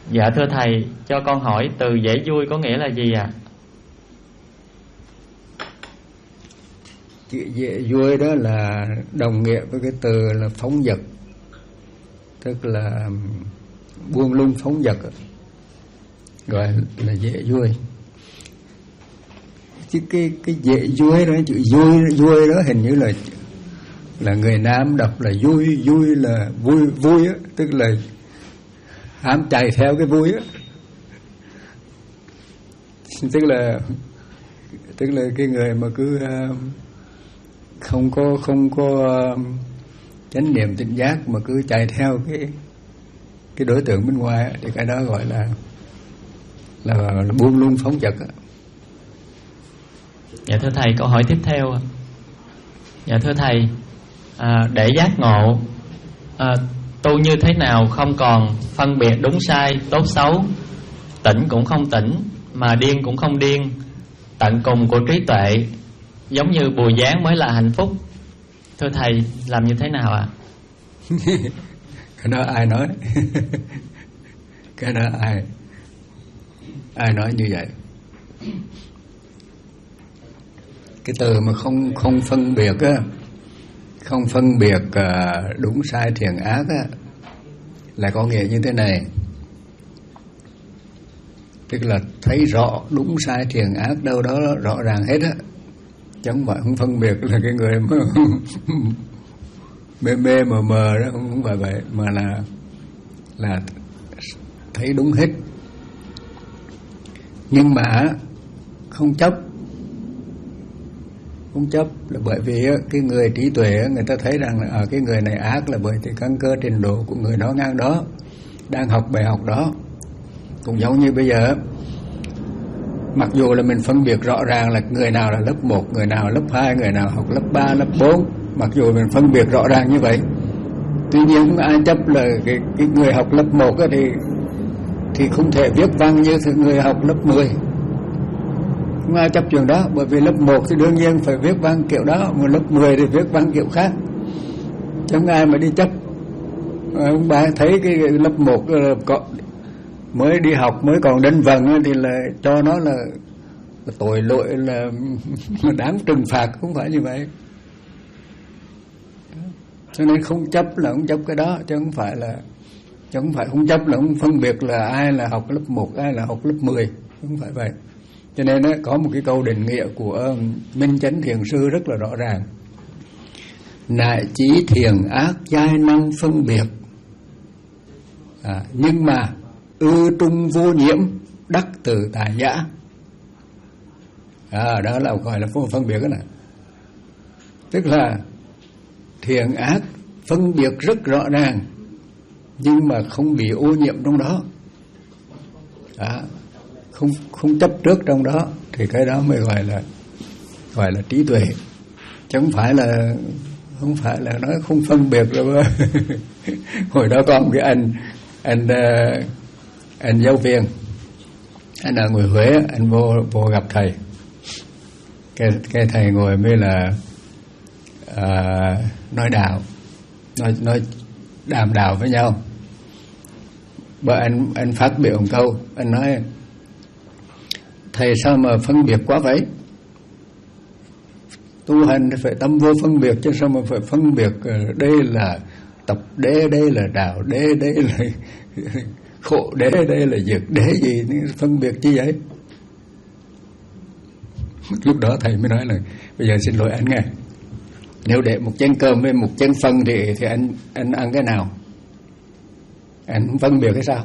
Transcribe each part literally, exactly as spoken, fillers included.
Dạ thưa thầy, cho con hỏi từ dễ vui có nghĩa là gì ạ? À? Chữ dễ vui đó là đồng nghĩa với cái từ là phóng dật, tức là buông lung phóng dật, gọi là dễ vui. Chứ cái cái dễ vui đó, chữ vui vui đó hình như là là người Nam đọc là vui, vui là vui vui á, tức là hám chạy theo cái vui á, tức là tức là cái người mà cứ uh, không có không có uh, chánh niệm tỉnh giác mà cứ chạy theo cái cái đối tượng bên ngoài á, thì cái đó gọi là là, là buông lung phóng dật á. Dạ thưa thầy, câu hỏi tiếp theo. Dạ thưa thầy, à, để giác ngộ à, tu như thế nào không còn phân biệt đúng sai, tốt xấu, tỉnh cũng không tỉnh, mà điên cũng không điên, tận cùng của trí tuệ, giống như Bùi Giáng mới là hạnh phúc. Thưa thầy, làm như thế nào ạ? À? Cái đó ai nói? Cái đó ai ai nói như vậy? Cái từ mà không không phân biệt á, không phân biệt uh, đúng sai thiện ác á, là có nghĩa như thế này, tức là thấy rõ đúng sai thiện ác đâu đó rõ ràng hết á, chứ không phải không phân biệt là cái người mà mê mê mờ mờ đó, không phải vậy, mà là là thấy đúng hết, nhưng mà không chấp. Không chấp là bởi vì cái người trí tuệ người ta thấy rằng là ở cái người này ác là bởi vì căn cơ trình độ của người đó ngang đó, đang học bài học đó. Cũng giống như bây giờ, mặc dù là mình phân biệt rõ ràng là người nào là lớp một, người nào là lớp hai, người nào học lớp ba, lớp bốn, mặc dù mình phân biệt rõ ràng như vậy, tuy nhiên không ai chấp là cái, cái người học lớp một thì thì không thể viết văn như người học lớp mười. Không ai chấp chuyện đó, bởi vì lớp một thì đương nhiên phải viết văn kiểu đó, mà lớp mười thì viết văn kiểu khác. Chẳng ai mà đi chấp. Ông bà thấy cái lớp một mới đi học, mới còn đánh vần thì là cho nó là, là tội lỗi, là đáng trừng phạt, không phải như vậy. Cho nên không chấp là không chấp cái đó, chứ không phải là chứ không phải không chấp là không phân biệt là ai là học lớp một, ai là học lớp mười, không phải vậy. Cho nên đó, có một cái câu định nghĩa của Minh Chánh Thiền Sư rất là rõ ràng: nại chí thiện ác giai năng phân biệt, à, nhưng mà ư trung vô nhiễm đắc từ tài giả. À, đó là gọi là vô phân biệt đó này. Tức là thiện ác phân biệt rất rõ ràng, nhưng mà không bị ô nhiễm trong đó, à, không không chấp trước trong đó, thì cái đó mới gọi là gọi là trí tuệ, chứ không phải là không phải là nói không phân biệt rồi. Hồi đó có một cái anh anh anh giáo viên, anh ở người Huế, anh vô vô gặp thầy, cái cái thầy ngồi mới là à, nói đạo, nói nói đàm đạo với nhau. Bởi anh anh phát biểu một câu, anh nói: thầy sao mà phân biệt quá vậy? Tu hành thì phải tâm vô phân biệt, chứ sao mà phải phân biệt đây là tập đế, đây là đạo đế, đây là khổ đế, đây là diệt đế gì, phân biệt chi vậy? Lúc đó thầy mới nói là bây giờ xin lỗi anh nghe, nếu để một chén cơm với một chén phân thì thì anh anh ăn cái nào? Anh không phân biệt hay sao?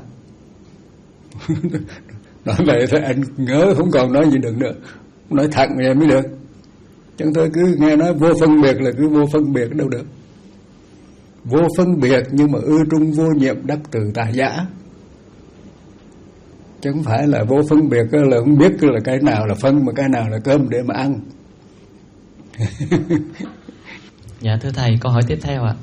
Nói vậy thôi anh ngớ, không còn nói gì được nữa, nói thẳng vậy mới được. Chúng tôi cứ nghe nói vô phân biệt là cứ vô phân biệt, đâu được. Vô phân biệt nhưng mà ư trung vô nhiệm đắc từ tài giả, chứ không phải là vô phân biệt là không biết là cái nào là phân mà cái nào là cơm để mà ăn. Dạ thưa thầy, câu hỏi tiếp theo ạ.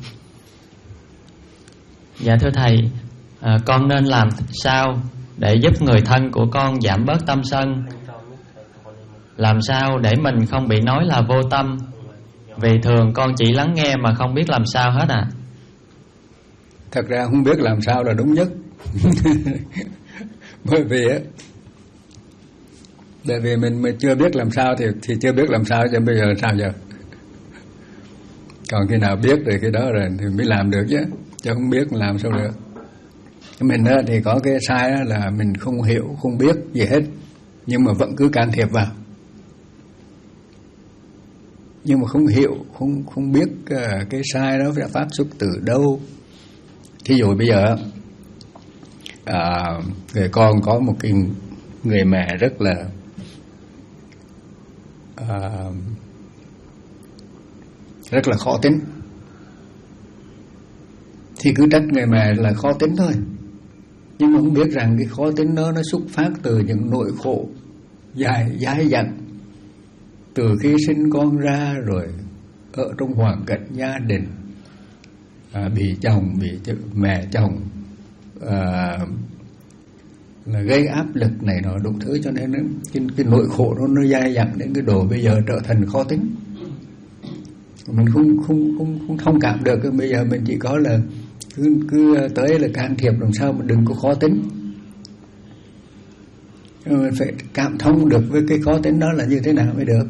Dạ thưa thầy, à, con nên làm sao để giúp người thân của con giảm bớt tâm sân? Làm sao để mình không bị nói là vô tâm? Vì thường con chỉ lắng nghe mà không biết làm sao hết à. Thật ra không biết làm sao là đúng nhất. Bởi vì á, bởi vì mình, mình chưa biết làm sao thì thì chưa biết làm sao, chứ bây giờ sao giờ? Còn khi nào biết rồi cái đó rồi thì mới làm được chứ, chứ không biết làm sao được. Mình á thì có cái sai đó là mình không hiểu, không biết gì hết, nhưng mà vẫn cứ can thiệp vào. Nhưng mà không hiểu, không không biết uh, cái sai đó đã phát xuất từ đâu. Thí dụ bây giờ uh, người con có một cái người mẹ rất là uh, rất là khó tính, thì cứ trách người mẹ là khó tính thôi, nhưng mà không biết rằng cái khó tính đó nó xuất phát từ những nỗi khổ dài dai dẳng từ khi sinh con ra, rồi ở trong hoàn cảnh gia đình, à, bị chồng, bị mẹ chồng à, là gây áp lực này nọ đủ thứ, cho nên cái, cái nỗi khổ đó nó dai dẳng đến cái độ bây giờ trở thành khó tính. Mình không không không không thông cảm được. Bây giờ mình chỉ có là cứ cứ tới là can thiệp làm sao mà đừng có khó tính. Mình phải cảm thông được với cái khó tính đó là như thế nào mới được.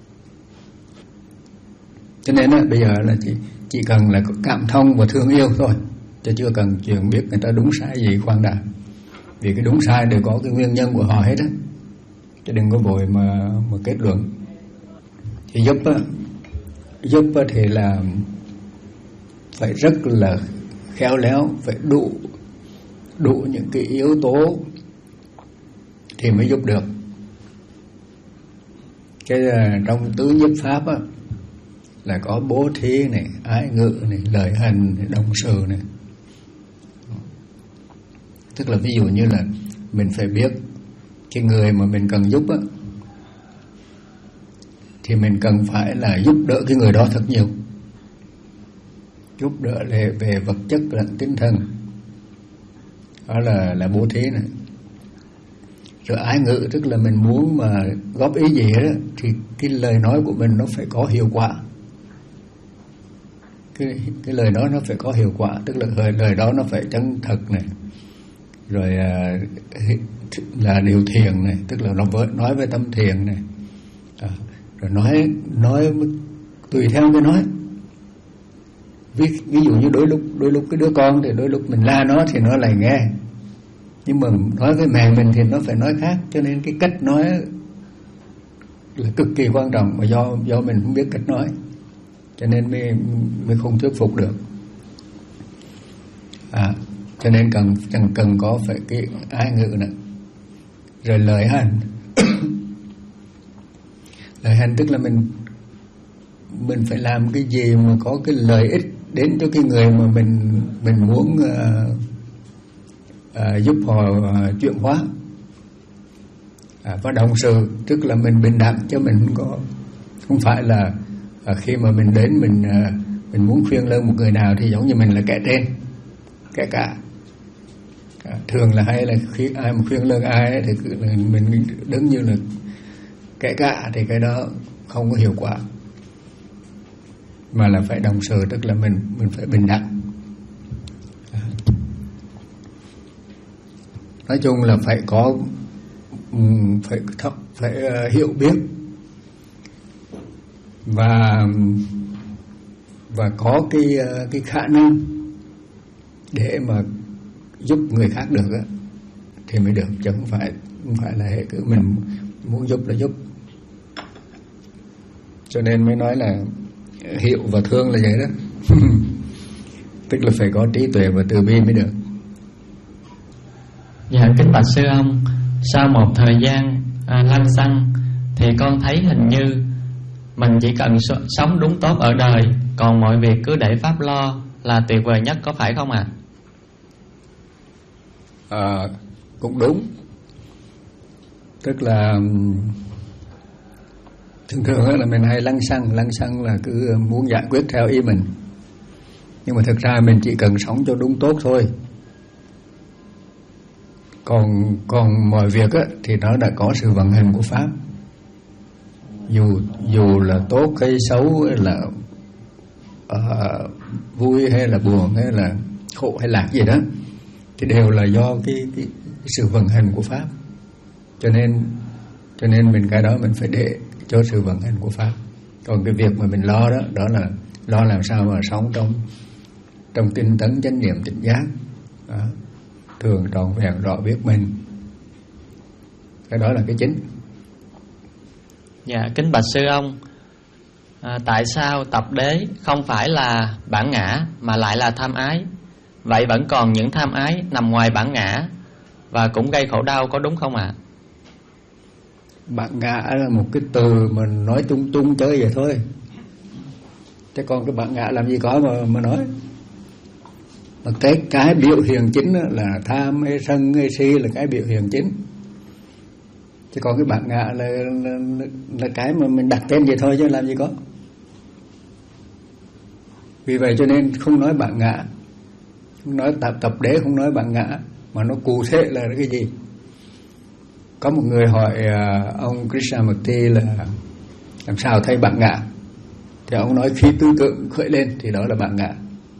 Cho nên á, bây giờ là chỉ chỉ cần là cảm thông và thương yêu thôi, chứ chưa cần chuyện biết người ta đúng sai gì, khoan đã. Vì cái đúng sai đều có cái nguyên nhân của họ hết á, chứ đừng có vội mà mà kết luận. Thì giúp á, giúp á thì là phải rất là khéo léo, phải đủ đủ những cái yếu tố thì mới giúp được. Cái trong tứ nhiếp pháp á là có bố thí này, ái ngữ này, lời hành này, đồng sự này. Tức là ví dụ như là mình phải biết cái người mà mình cần giúp á, thì mình cần phải là giúp đỡ cái người đó thật nhiều, giúp đỡ về, về vật chất lẫn tinh thần, đó là là bố thí này. Rồi ái ngữ tức là mình muốn mà góp ý gì đó thì cái lời nói của mình nó phải có hiệu quả. Cái, cái lời đó nó phải có hiệu quả, tức là lời, lời đó nó phải chân thật này, rồi à, là điều thiện này, tức là nó với, nói với tâm thiện này, à, rồi nói nói tùy theo cái nói. Ví, ví dụ như đôi lúc đôi lúc cái đứa con thì đôi lúc mình la nó thì nó lại nghe, nhưng mà nói với mẹ mình thì nó phải nói khác. Cho nên cái cách nói là cực kỳ quan trọng, mà do do mình không biết cách nói cho nên mới mới không thuyết phục được. À, cho nên cần cần cần có phải cái ái ngữ này, rồi lời hành. Lời hành tức là mình mình phải làm cái gì mà có cái lợi ích đến cho cái người mà mình mình muốn uh, uh, giúp họ uh, chuyển hóa. À, và đồng sự tức là mình bình đẳng, cho mình không có không phải là uh, khi mà mình đến mình uh, mình muốn khuyên lơn một người nào thì giống như mình là kẻ trên, kẻ cả. À, thường là hay là khi ai mà khuyên lơn ai ấy, thì mình đứng như là kẻ cả, thì cái đó không có hiệu quả. Mà là phải đồng sự, tức là mình mình phải bình đẳng. À. Nói chung là phải có phải thấp, phải uh, hiểu biết và và có cái uh, cái khả năng để mà giúp người khác được á, thì mới được, chứ không phải không phải là hệ cứ mình muốn giúp là giúp. Cho nên mới nói là hiểu và thương là vậy đó. Tức là phải có trí tuệ và từ bi mới được. Dạ kính bạch sư ông, sau một thời gian à, lăng xăng thì con thấy hình như mình chỉ cần sống đúng tốt ở đời, còn mọi việc cứ để pháp lo là tuyệt vời nhất, có phải không ạ? À? À, cũng đúng. Tức là thường thường là mình hay lăng xăng, lăng xăng là cứ muốn giải quyết theo ý mình. Nhưng mà thực ra mình chỉ cần sống cho đúng tốt thôi. Còn còn mọi việc á, thì nó đã có sự vận hành của pháp. Dù dù là tốt hay xấu, hay là uh, vui hay là buồn, hay là khổ hay lạc gì đó, thì đều là do cái cái cái sự vận hành của pháp. Cho nên cho nên mình cái đó mình phải để cho sự vận hành của pháp. Còn cái việc mà mình lo đó, đó là lo làm sao mà sống trong trong tinh tấn chánh niệm tỉnh giác, đó. Thường trọn vẹn rõ biết mình. Cái đó là cái chính. Dạ, kính bạch sư ông, à, tại sao tập đế không phải là bản ngã mà lại là tham ái? Vậy vẫn còn những tham ái nằm ngoài bản ngã và cũng gây khổ đau, có đúng không ạ? À? Bản ngã là một cái từ mà nói tung tung chơi vậy thôi. Chứ còn cái bản ngã làm gì có mà mà nói. Mà cái cái biểu hiện chính là tham hay sân hay si là cái biểu hiện chính. Chứ còn cái bản ngã là, là, là, là cái mà mình đặt tên vậy thôi chứ làm gì có. Vì vậy cho nên không nói bản ngã, không nói tập tập đế, không nói bản ngã, mà nó cụ thể là cái gì. Có một người hỏi uh, ông Krishnamurti là làm sao thấy bản ngã, thì ông nói khi tư tưởng khởi lên thì đó là bản ngã.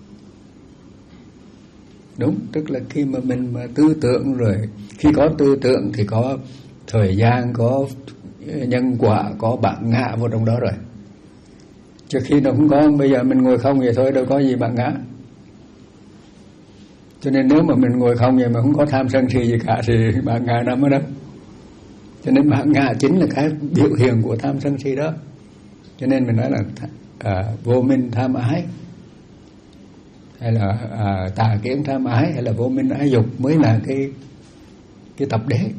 Đúng, tức là khi mà mình mà tư tưởng rồi, khi có tư tưởng thì có thời gian, có nhân quả, có bản ngã vào trong đó rồi. Chứ khi nó không có, bây giờ mình ngồi không vậy thôi, đâu có gì bản ngã. Cho nên nếu mà mình ngồi không vậy mà không có tham sân si gì cả thì bản ngã nằm ở đâu. Cho nên bản ngã chính là cái biểu hiện của tham sân si đó. Cho nên mình nói là à, vô minh tham ái, hay là à, tà kiến tham ái, hay là vô minh ái dục mới là cái cái tập đế.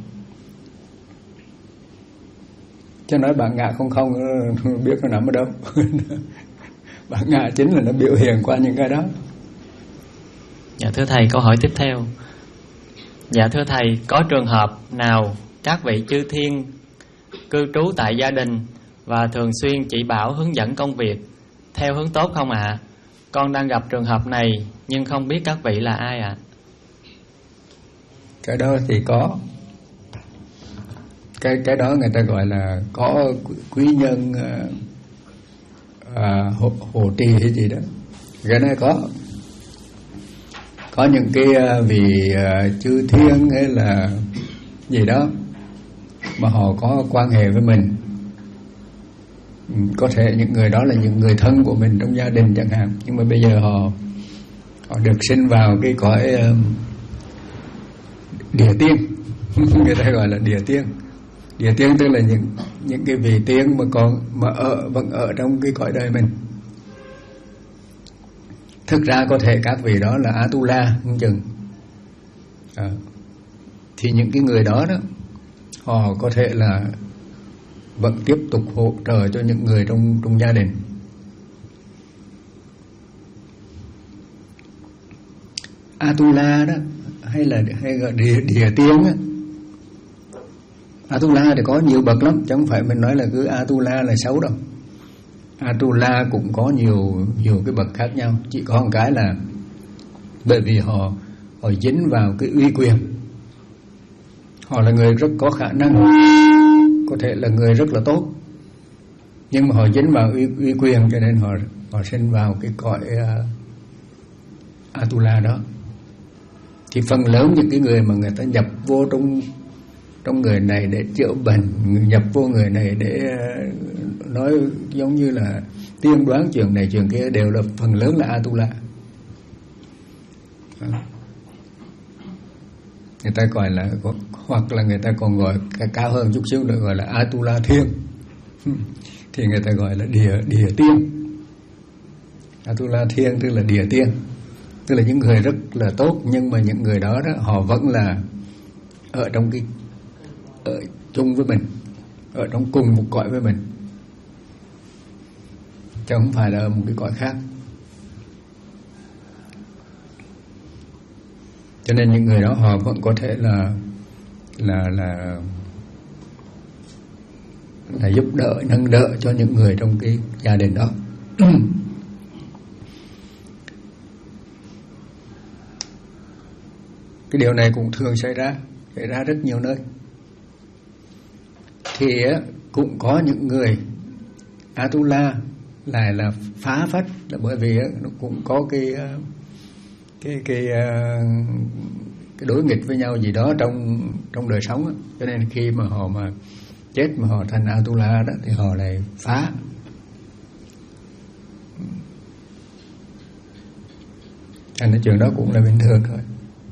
Chứ nói bản ngã không không biết nó nằm ở đâu. Bản ngã chính là nó biểu hiện qua những cái đó. Dạ thưa thầy, câu hỏi tiếp theo. Dạ thưa thầy, có trường hợp nào các vị chư thiên cư trú tại gia đình và thường xuyên chỉ bảo hướng dẫn công việc theo hướng tốt không ạ? À? Con đang gặp trường hợp này nhưng không biết các vị là ai ạ? À? Cái đó thì có. Cái cái đó người ta gọi là có quý nhân à, hộ, hộ trì hay gì đó. Cái này có. Có những cái vị uh, chư thiên hay là gì đó mà họ có quan hệ với mình. Có thể những người đó là những người thân của mình trong gia đình chẳng hạn, nhưng mà bây giờ họ họ được sinh vào cái cõi uh, địa tiên. Người ta gọi là địa tiên. Địa tiên tức là những những cái vị tiên mà còn mà ở vẫn ở trong cái cõi đời mình. Thực ra có thể các vị đó là Atula không chừng. À, thì những cái người đó đó họ có thể là vẫn tiếp tục hỗ trợ cho những người trong trong gia đình. Atula đó hay là hay gọi địa địa tiên á. Atula thì có nhiều bậc lắm, chứ không phải mình nói là cứ Atula là xấu đâu. Atula cũng có nhiều nhiều cái bậc khác nhau, chỉ có một cái là bởi vì họ họ dính vào cái uy quyền. Họ là người rất có khả năng, có thể là người rất là tốt, nhưng mà họ dính vào uy, uy quyền cho nên họ họ sinh vào cái cõi uh, Atula đó. Thì phần lớn những cái người mà người ta nhập vô trong trong người này để chữa bệnh, nhập vô người này để uh, nói giống như là tiên đoán chuyện này chuyện kia, đều là phần lớn là Atula. Người ta gọi là, hoặc là người ta còn gọi cao hơn chút xíu nữa gọi là Atula thiên. Thì người ta gọi là địa địa tiên. Atula thiên tức là địa tiên, tức là những người rất là tốt, nhưng mà những người đó, đó họ vẫn là ở trong cái ở chung với mình, ở trong cùng một cõi với mình, chứ không phải là một cái cõi khác. Cho nên những người đó họ vẫn có thể là là là là giúp đỡ, nâng đỡ cho những người trong cái gia đình đó. Cái điều này cũng thường xảy ra, xảy ra rất nhiều nơi. Thì cũng có những người Atula lại là phá phách, là bởi vì nó cũng có cái cái cái cái đối nghịch với nhau gì đó trong trong đời sống đó. Cho nên khi mà họ mà chết mà họ thành Atula đó thì họ lại phá. Thành cái chuyện đó cũng là bình thường thôi.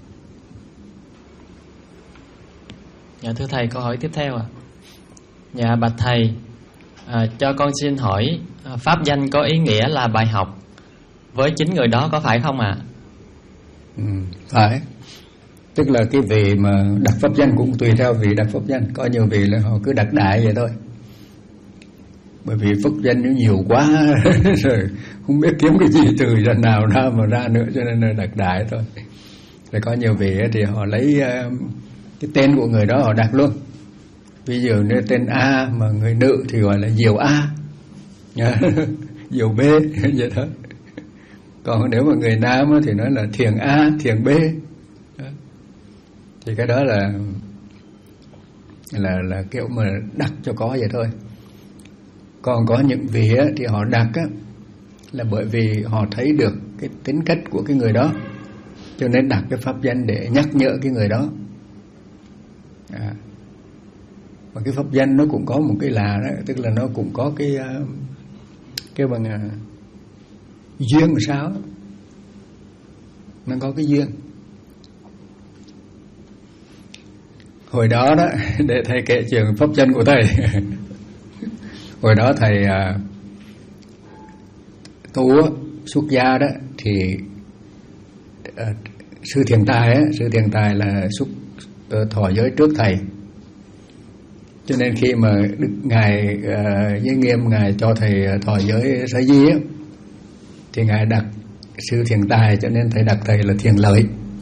Dạ thưa thầy, câu hỏi tiếp theo ạ. À. Dạ bạch thầy, à, cho con xin hỏi, pháp danh có ý nghĩa là bài học với chính người đó có phải không ạ? À? Ừ, phải. Tức là cái vị mà đặt pháp danh cũng tùy theo vị đặt pháp danh. Có nhiều vị là họ cứ đặt đại vậy thôi. Bởi vì pháp danh nó nhiều quá rồi không biết kiếm cái gì từ lần nào ra mà ra nữa, cho nên là đặt đại thôi. Rồi có nhiều vị thì họ lấy cái tên của người đó họ đặt luôn. Ví dụ như tên A mà người nữ thì gọi là Diệu A, Diệu B vậy thôi. Còn nếu mà người nam thì nói là Thiền A, Thiền B. Thì cái đó là là là kiểu mà đặt cho có vậy thôi. Còn có những vị thì họ đặt á, là bởi vì họ thấy được cái tính cách của cái người đó, cho nên đặt cái pháp danh để nhắc nhở cái người đó. À. Và cái pháp danh nó cũng có một cái là đó, tức là nó cũng có cái cái bằng uh, duyên làm sao, nó có cái duyên. Hồi đó đó, để thầy kể chuyện pháp danh của thầy. Hồi đó thầy uh, tu xuất gia đó thì uh, sư Thiền Tài á, sư Thiền Tài là xuất uh, thọ giới trước thầy. Cho nên khi mà Đức Ngài uh, Giới Nghiêm Ngài cho thầy thọ giới Sa Di á, thì Ngài đặt sư Thiền Tài, cho nên thầy đặt thầy là Thiền Lợi.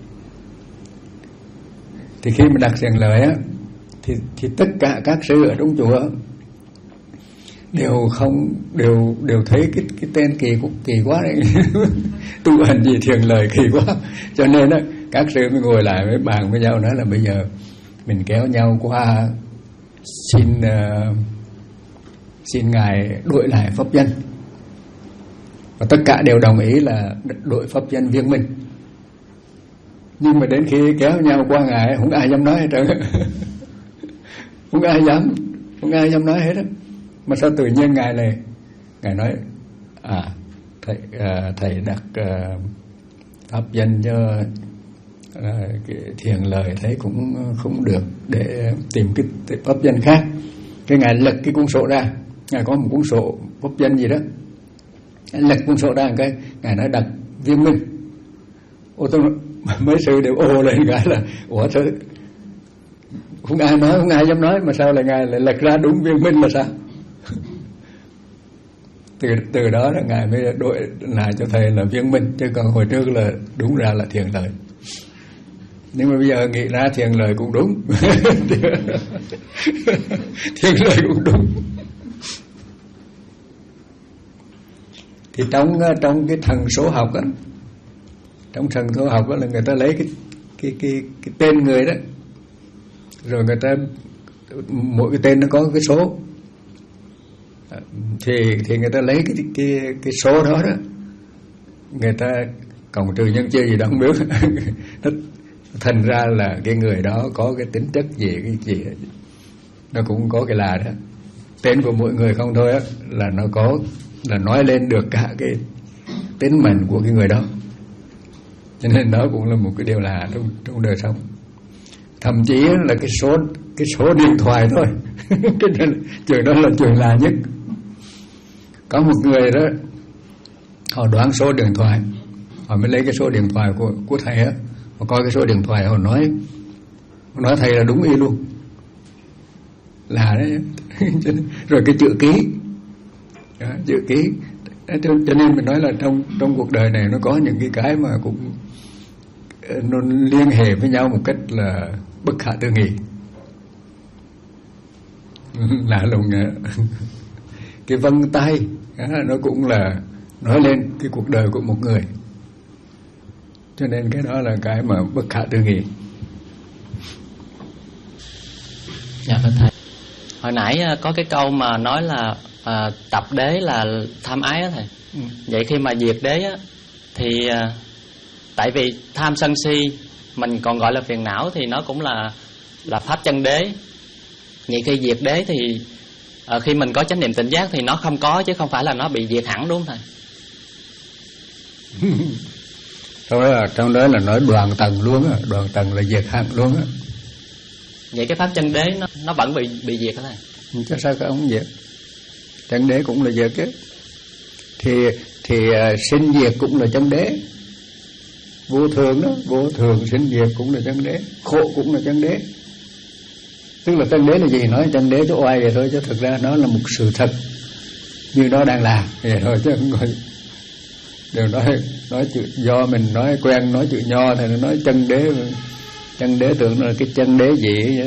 Thì khi mà đặt Thiền Lợi á, thì, thì tất cả các sư ở trong chùa đều không đều đều thấy cái cái tên kỳ cũng kỳ quá đấy. Tu hành gì Thiền Lợi kỳ quá. Cho nên á, các sư mới ngồi lại với bàn với nhau nói là bây giờ mình kéo nhau qua xin uh, xin Ngài đổi lại pháp danh. Và tất cả đều đồng ý là đổi pháp danh Viên Minh. Nhưng mà đến khi kéo nhau qua Ngài, không ai dám nói hết trơn. Không ai dám, không ai dám nói hết á. Mà sao tự nhiên Ngài này, Ngài nói à thầy à, thầy đặt uh, pháp danh cho uh, cái Thiền Lợi thấy cũng không được, để tìm cái, cái pháp danh khác. Cái Ngài lật cái cuốn sổ ra, Ngài có một cuốn sổ pháp danh gì đó, Ngài lật cuốn sổ ra một cái, Ngài nói đặt Viên Minh. Ô tôi mấy sư đều ô lên cái là ủa sao không ai nói, không ai dám nói, mà sao lại Ngài lại lật ra đúng Viên Minh là sao? từ từ đó là Ngài mới đổi lại cho thầy là Viên Minh, chứ còn hồi trước là đúng ra là Thiền Lợi. Nhưng mà bây giờ nghĩ ra Thiền Lợi cũng đúng. Thiền Lợi cũng đúng. Thì trong trong cái thần số học á, trong thần số học đó là người ta lấy cái cái cái cái tên người đó, rồi người ta mỗi cái tên nó có cái số, thì thì người ta lấy cái cái cái số đó đó, người ta cộng trừ nhân chia gì đó không biết. Nó thành ra là cái người đó có cái tính chất gì cái gì nó cũng có cái là đó. Tên của mỗi người không thôi á, là nó có, là nói lên được cả cái tính mệnh của cái người đó. Cho nên đó cũng là một cái điều là trong trong đời sống. Thậm chí là cái số cái số điện thoại thôi. Cái chuyện đó là chuyện là nhất. Có một người đó, họ đoán số điện thoại, họ mới lấy cái số điện thoại của của thầy á, họ coi cái số điện thoại, họ nói họ nói thầy là đúng y luôn, là đấy. Rồi cái chữ ký, đó, chữ ký. Cho nên mình nói là trong trong cuộc đời này nó có những cái cái mà cũng nó liên hệ với nhau một cách là bất khả tư nghị. Lạ lùng. Cái vân tay nó cũng là nói lên cái cuộc đời của một người. Cho nên cái đó là cái mà bất khả tư nghị. Dạ thưa thầy, hồi nãy có cái câu mà nói là à, tập đế là tham ái á thầy. Ừ. Vậy khi mà diệt đế á, thì à, tại vì tham sân si mình còn gọi là phiền não thì nó cũng là là pháp chân đế. Vậy khi diệt đế thì à, khi mình có chánh niệm tỉnh giác thì nó không có, chứ không phải là nó bị diệt hẳn, đúng không thầy? Trong đó là, trong đó là nói đoạn tầng luôn á, đoạn tầng là diệt hẳn luôn á. Vậy cái pháp chân đế nó nó vẫn bị bị diệt hả thầy? Chứ sao cái ông diệt? Chân đế cũng là diệt chứ. Thì thì uh, sinh diệt cũng là chân đế. Vô thường đó, vô thường sinh diệt cũng là chân đế, khổ cũng là chân đế. Tức là chân đế là gì? Nói chân đế cho oai vậy thôi, chứ thực ra nó là một sự thật như nó đang làm vậy thôi, chứ không có đừng nói nói chữ do mình nói quen nói chữ nho thì nó nói chân đế, chân đế tưởng là cái chân đế gì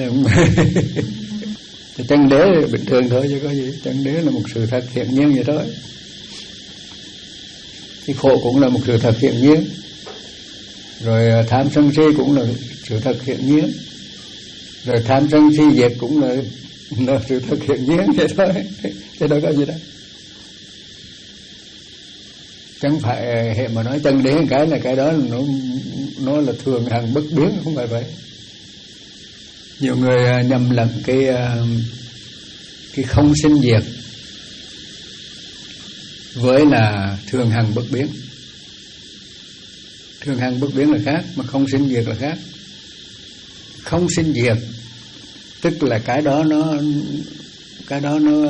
chân đế bình thường thôi chứ có gì. Chân đế là một sự thật hiện nhiên vậy thôi. Cái khổ cũng là một sự thật hiện nhiên, rồi tham sân si cũng là sự thật hiện nhiên, rồi tham sân si diệt cũng là, là sự thật hiện nhiên vậy thôi, chứ đâu có gì đâu. Chẳng phải hệ mà nói chân đế cái là cái đó là nó nó là thường hằng bất biến, không phải vậy. Nhiều người nhầm lẫn cái cái không sinh diệt với là thường hằng bất biến. Thường hằng bất biến là khác, mà không sinh diệt là khác. Không sinh diệt tức là cái đó nó cái đó nó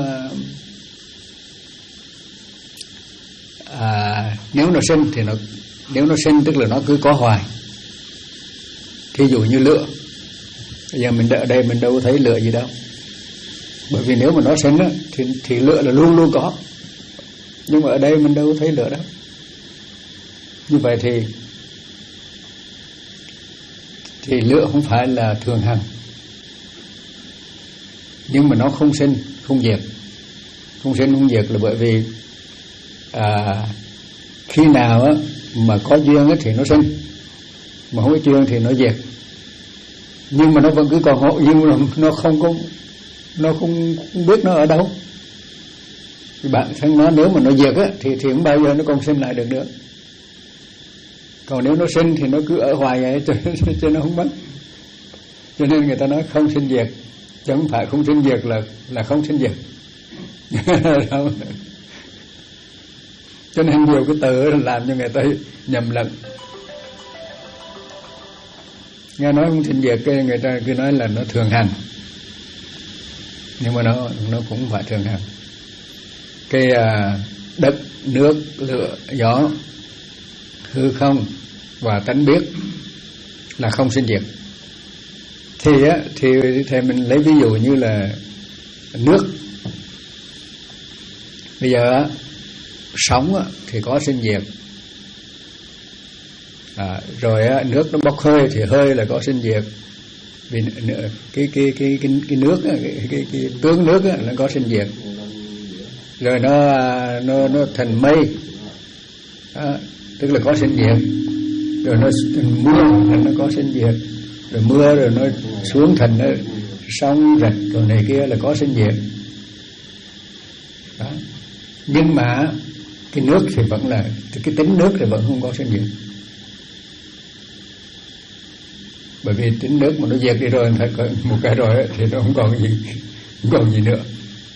à, nếu nó sinh thì nó nếu nó sinh tức là nó cứ có hoài. Thí dụ như lửa, bây giờ mình ở đây mình đâu thấy lửa gì đâu, bởi vì nếu mà nó sinh á, thì thì lửa là luôn luôn có, nhưng mà ở đây mình đâu thấy lửa đâu. Như vậy thì thì lửa không phải là thường hằng, nhưng mà nó không sinh không diệt. Không sinh không diệt là bởi vì à, khi nào á mà có duyên á thì nó sinh, mà không có duyên thì nó diệt. Nhưng mà nó vẫn cứ còn hộ, nhưng mà nó không có, nó không, không biết nó ở đâu. Thì bạn thân nó nếu mà nó diệt á thì thì không bao giờ nó còn sinh lại được nữa. Còn nếu nó sinh thì nó cứ ở hoài vậy cho, cho nó không mất. Cho nên người ta nói không sinh diệt, chứ không phải không sinh diệt là là không sinh diệt. Cho nên nhiều cái từ làm cho người ta nhầm lẫn. Nghe nói không sinh diệt, cái người ta cứ nói là nó thường hằng, nhưng mà nó nó cũng phải thường hằng. Cái à, đất, nước, lửa, gió, hư không và tánh biết là không sinh diệt. Thì á thì thì mình lấy ví dụ như là nước. Bây giờ á, sóng á, thì có sinh diệt. À, rồi á, nước nó bốc hơi thì hơi là có sinh diệt. Vì cái cái cái cái cái nước á, cái cái, cái tướng nước á, nó có sinh diệt. Rồi nó nó nó thành mây, à, tức là có sinh diệt. Rồi nó thành mưa là nó có sinh diệt. Rồi mưa rồi nó xuống thành nó sông rạch rồi này kia là có sinh diệt. Đó. Nhưng mà cái nước thì vẫn là, cái tính nước thì vẫn không có sinh diệt. Bởi vì tính nước mà nó diệt đi rồi, phải có một cái rồi thì nó không còn gì, không còn gì nữa.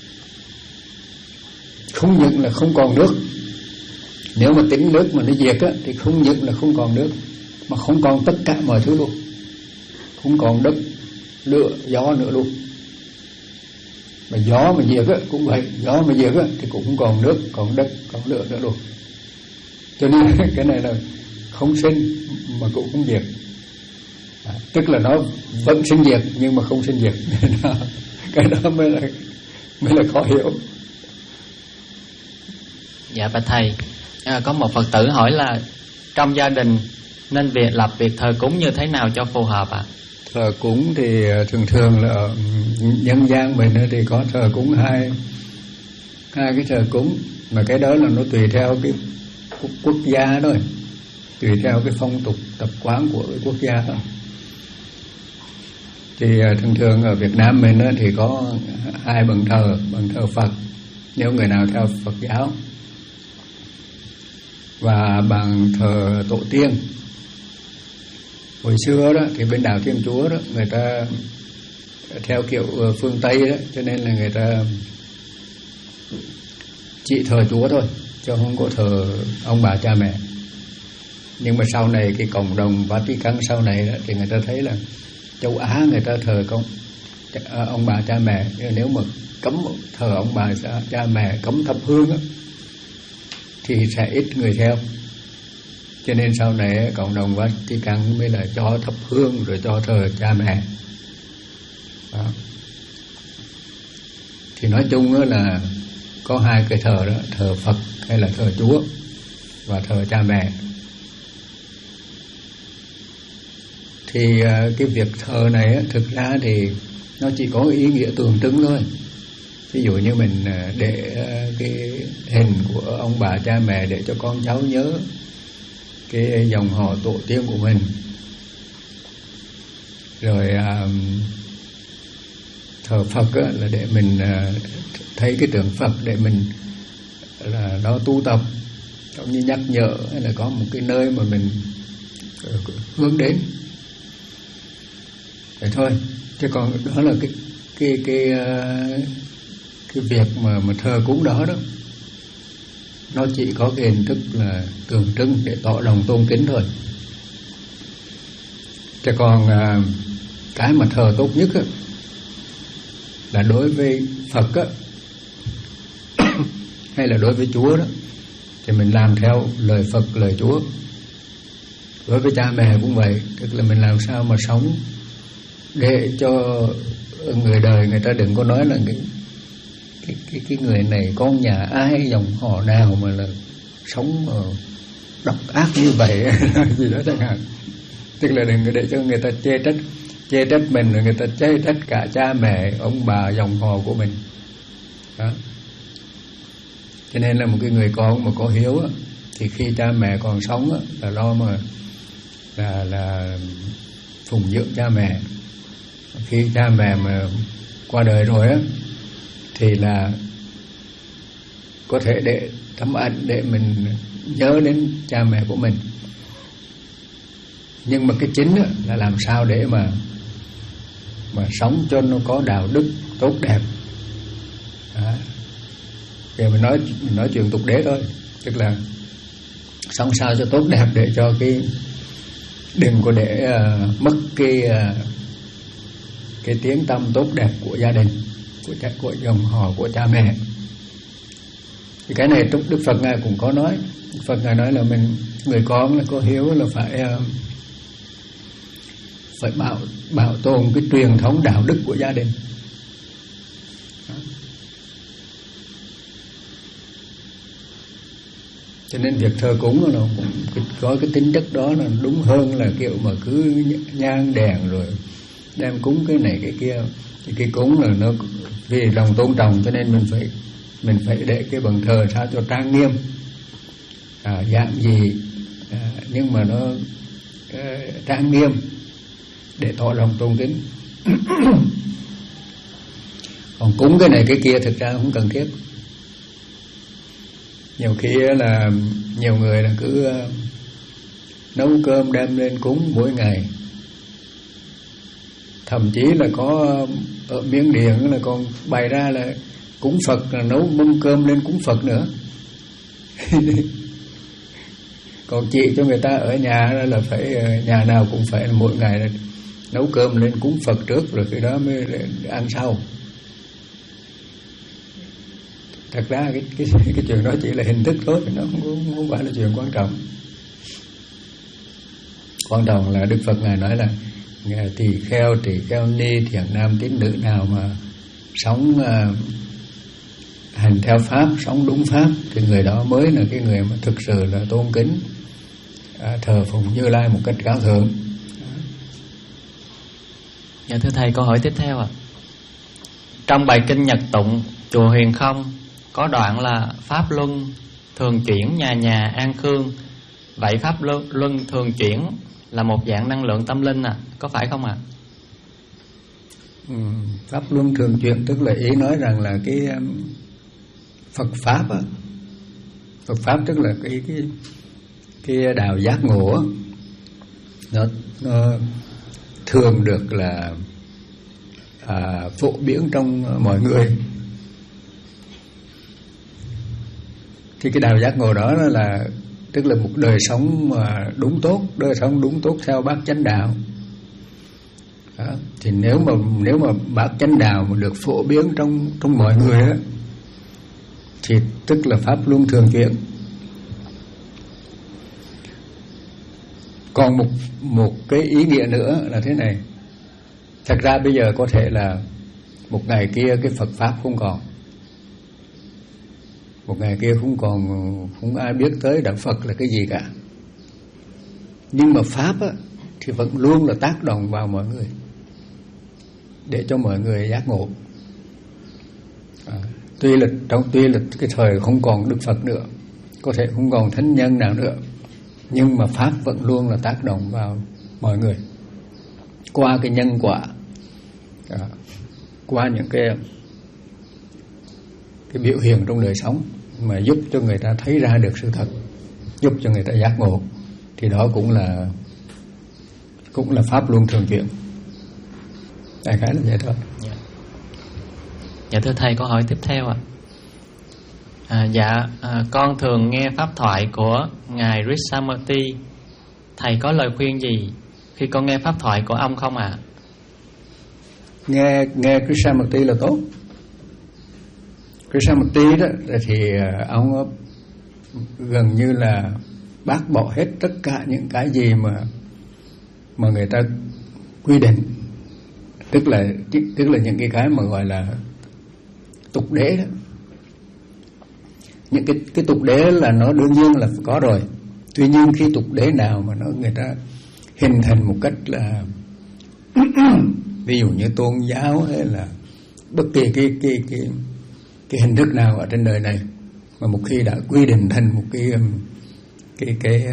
Không những là không còn nước, nếu mà tính nước mà nó diệt á, thì không những là không còn nước, mà không còn tất cả mọi thứ luôn. Không còn đất, lửa, gió nữa luôn. Mà gió mà diệt á cũng vậy, gió mà diệt á thì cũng không còn nước, còn đất, còn lửa nữa luôn. Cho nên cái này là không sinh mà cũng không diệt. À, tức là nó vẫn sinh diệt nhưng mà không sinh diệt. Cái đó mới là mới là khó hiểu. Dạ bạch thầy, à, có một Phật tử hỏi là trong gia đình nên việc lập việc thờ cúng như thế nào cho phù hợp ạ? À? Thờ cúng thì thường thường là ở nhân gian mình thì có thờ cúng hai hai cái thờ cúng, mà cái đó là nó tùy theo cái quốc gia thôi, tùy theo cái phong tục tập quán của cái quốc gia thôi. Thì thường thường ở Việt Nam mình thì có hai bàn thờ, bàn thờ Phật nếu người nào theo Phật giáo, và bàn thờ tổ tiên. Hồi xưa đó thì bên đạo Thiên Chúa đó, người ta theo kiểu phương Tây đó, cho nên là người ta chỉ thờ Chúa thôi, chứ không có thờ ông bà cha mẹ. Nhưng mà sau này cái cộng đồng Vatican sau này đó, thì người ta thấy là châu Á người ta thờ công ông bà cha mẹ. Nếu mà cấm thờ ông bà cha mẹ, cấm thắp hương đó, thì sẽ ít người theo. Cho nên sau này cộng đồng Vatican mới là cho thắp hương rồi cho thờ cha mẹ đó. Thì nói chung là có hai cái thờ đó, thờ Phật hay là thờ Chúa và thờ cha mẹ. Thì cái việc thờ này thực ra thì nó chỉ có ý nghĩa tượng trưng thôi. Ví dụ như mình để cái hình của ông bà cha mẹ để cho con cháu nhớ cái dòng họ tổ tiên của mình. Rồi thờ Phật là để mình thấy cái tượng Phật để mình là nó tu tập, giống như nhắc nhở hay là có một cái nơi mà mình hướng đến. Vậy thôi. Chứ còn đó là cái cái cái cái việc mà mà thờ cúng đó đó, nó chỉ có cái hình thức là tượng trưng để tỏ lòng tôn kính thôi. Chứ còn cái mà thờ tốt nhất á, là đối với Phật á, hay là đối với Chúa đó, thì mình làm theo lời Phật, lời Chúa. Đối với cha mẹ cũng vậy, tức là mình làm sao mà sống để cho người đời người ta đừng có nói là cái cái cái, cái người này con nhà ai, dòng họ nào mà là sống độc ác như vậy gì đó chẳng hạn. Tức là đừng để cho người ta chê trách chê trách mình, rồi người ta chê trách cả cha mẹ, ông bà, dòng họ của mình đó. Cho nên là một cái người con mà có hiếu á, thì khi cha mẹ còn sống á, là lo mà là là phụng dưỡng cha mẹ. Khi cha mẹ mà qua đời rồi á, thì là có thể để tấm ảnh để mình nhớ đến cha mẹ của mình. Nhưng mà cái chính á, là làm sao để mà mà sống cho nó có đạo đức tốt đẹp. Đó. Giờ mình nói mình nói chuyện tục đế thôi, tức là sống sao cho tốt đẹp để cho cái đừng có để uh, mất cái uh, cái tiếng tăm tốt đẹp của gia đình, của cha, của dòng họ, của cha mẹ. Thì cái này Đức Phật ngài cũng có nói. Đức Phật ngài nói là mình người con là có hiếu là phải uh, phải bảo bảo tồn cái truyền thống đạo đức của gia đình. Đó. Cho nên việc thờ cúng nó cũng có cái tính chất đó là đúng hơn là kiểu mà cứ nhang đèn rồi đem cúng cái này cái kia. Thì cái cúng là nó vì lòng tôn trọng, cho nên mình phải mình phải để cái bàn thờ sao cho trang nghiêm, à, dạng gì à, nhưng mà nó à, trang nghiêm để tỏ lòng tôn kính. Còn cúng cái này cái kia thực ra không cần thiết. Nhiều khi là nhiều người là cứ uh, nấu cơm đem lên cúng mỗi ngày. Thậm chí là có ở Miến Điện là còn bày ra là cúng Phật, là nấu mâm cơm lên cúng Phật nữa. Còn chị cho người ta ở nhà là phải nhà nào cũng phải là mỗi ngày là nấu cơm lên cúng Phật trước, rồi cái đó mới ăn sau. Thật ra cái cái cái chuyện đó chỉ là hình thức thôi, nó không, không phải là chuyện quan trọng. Quan trọng là Đức Phật ngài nói là tỳ kheo, tỳ kheo ni, thiện nam tín nữ nào mà sống uh, hành theo pháp, sống đúng pháp, thì người đó mới là cái người mà thực sự là tôn kính, uh, thờ phụng Như Lai một cách cao thượng. Dạ thưa thầy, câu hỏi tiếp theo ạ. À. Trong bài kinh Nhật Tụng chùa Huyền Không có đoạn là pháp luân thường chuyển, nhà nhà an khương. Vậy pháp luân, luân thường chuyển là một dạng năng lượng tâm linh à, có phải không ạ? À? Ừ, pháp luân thường chuyển tức là ý nói rằng là cái um, Phật pháp á, Phật pháp tức là cái cái cái đạo giác ngộ á, nó nó thường được là à, phổ biến trong mọi người. Thì cái đạo giác ngộ đó là tức là một đời sống mà đúng tốt, đời sống đúng tốt theo bát chánh đạo. Đó. Thì nếu mà nếu mà bát chánh đạo mà được phổ biến trong trong mọi người đó, thì tức là pháp luân thường chuyển. Còn một một cái ý nghĩa nữa là thế này. Thật ra bây giờ có thể là một ngày kia cái Phật pháp không còn, một ngày kia không còn, không ai biết tới đạo Phật là cái gì cả. Nhưng mà pháp á, thì vẫn luôn là tác động vào mọi người để cho mọi người giác ngộ. À, tuy là trong tuy là cái thời không còn Đức Phật nữa, có thể không còn thánh nhân nào nữa, nhưng mà pháp vẫn luôn là tác động vào mọi người qua cái nhân quả, à, qua những cái cái biểu hiện trong đời sống mà giúp cho người ta thấy ra được sự thật, giúp cho người ta giác ngộ. Thì đó cũng là cũng là pháp luân thường chuyển. Đại khái là vậy thôi. Dạ, dạ thưa thầy, câu hỏi tiếp theo ạ. À, dạ à, con thường nghe pháp thoại của ngài Krishnamurti. Thầy có lời khuyên gì khi con nghe pháp thoại của ông không ạ? À? Nghe nghe Krishnamurti là tốt. Krishnamurti đó thì ông gần như là bác bỏ hết tất cả những cái gì mà mà người ta quy định, tức là tức là những cái cái mà gọi là tục đế đó. Những cái cái tục đế là nó đương nhiên là có rồi. Tuy nhiên khi tục đế nào mà nó người ta hình thành một cách là ví dụ như tôn giáo hay là bất kỳ cái cái cái cái hình thức nào ở trên đời này mà một khi đã quy định thành một cái cái cái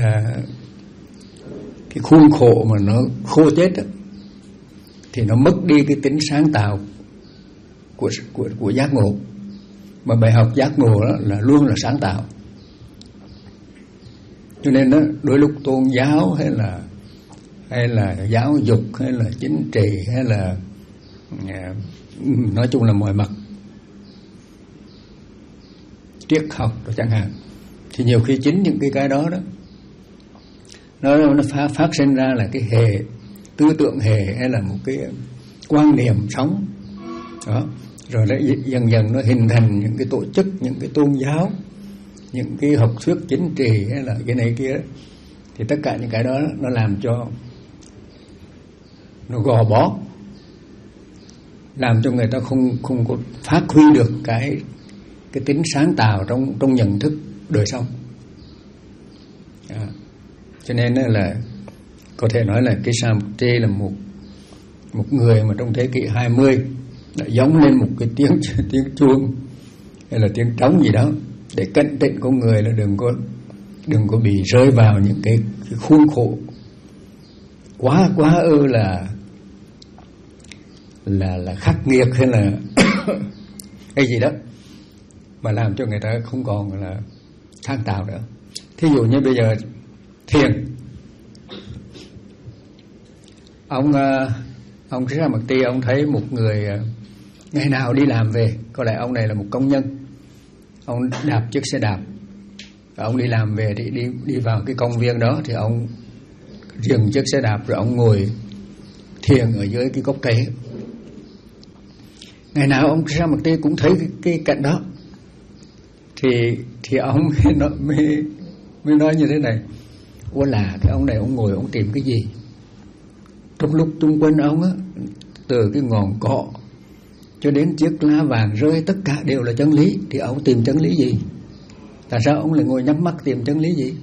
cái khuôn khổ mà nó khô chết đó, thì nó mất đi cái tính sáng tạo của của của giác ngộ. Mà bài học giác ngộ đó là luôn là sáng tạo. Cho nên đó, đôi lúc tôn giáo hay là hay là giáo dục hay là chính trị hay là nói chung là mọi mặt triết học rồi chẳng hạn, thì nhiều khi chính những cái cái đó đó nó nó phát, phát sinh ra là cái hệ tư tưởng hệ hay là một cái quan niệm sống đó, rồi lại dần dần nó hình thành những cái tổ chức, những cái tôn giáo, những cái học thuyết chính trị hay là cái này kia đó. Thì tất cả những cái đó nó làm cho nó gò bó, làm cho người ta không không có phát huy được cái cái tính sáng tạo trong trong nhận thức đời sống. À, cho nên là có thể nói là cái Krishnamurti là một một người mà trong thế kỷ hai mươi đã giống lên một cái tiếng tiếng chuông hay là tiếng trống gì đó để cảnh tỉnh con người là đừng có đừng có bị rơi vào những cái, cái khuôn khổ quá quá ư là là là khắc nghiệt hay là cái gì đó mà làm cho người ta không còn là sáng tạo nữa. Thí dụ như bây giờ thiền, ông ông Krishnamurti ông thấy một người ngày nào đi làm về, có lẽ ông này là một công nhân, ông đạp chiếc xe đạp, ông đi làm về thì đi đi vào cái công viên đó thì ông dừng chiếc xe đạp rồi ông ngồi thiền ở dưới cái gốc cây. Ngày nào ông Krishnamurti cũng thấy cái, cái cảnh đó, thì thì ông mới nói, mới, mới nói như thế này: ủa là cái ông này ông ngồi ông tìm cái gì? Trong lúc xung quanh ông á, từ cái ngọn cỏ cho đến chiếc lá vàng rơi tất cả đều là chân lý, thì ông tìm chân lý gì? Tại sao ông lại ngồi nhắm mắt tìm chân lý gì?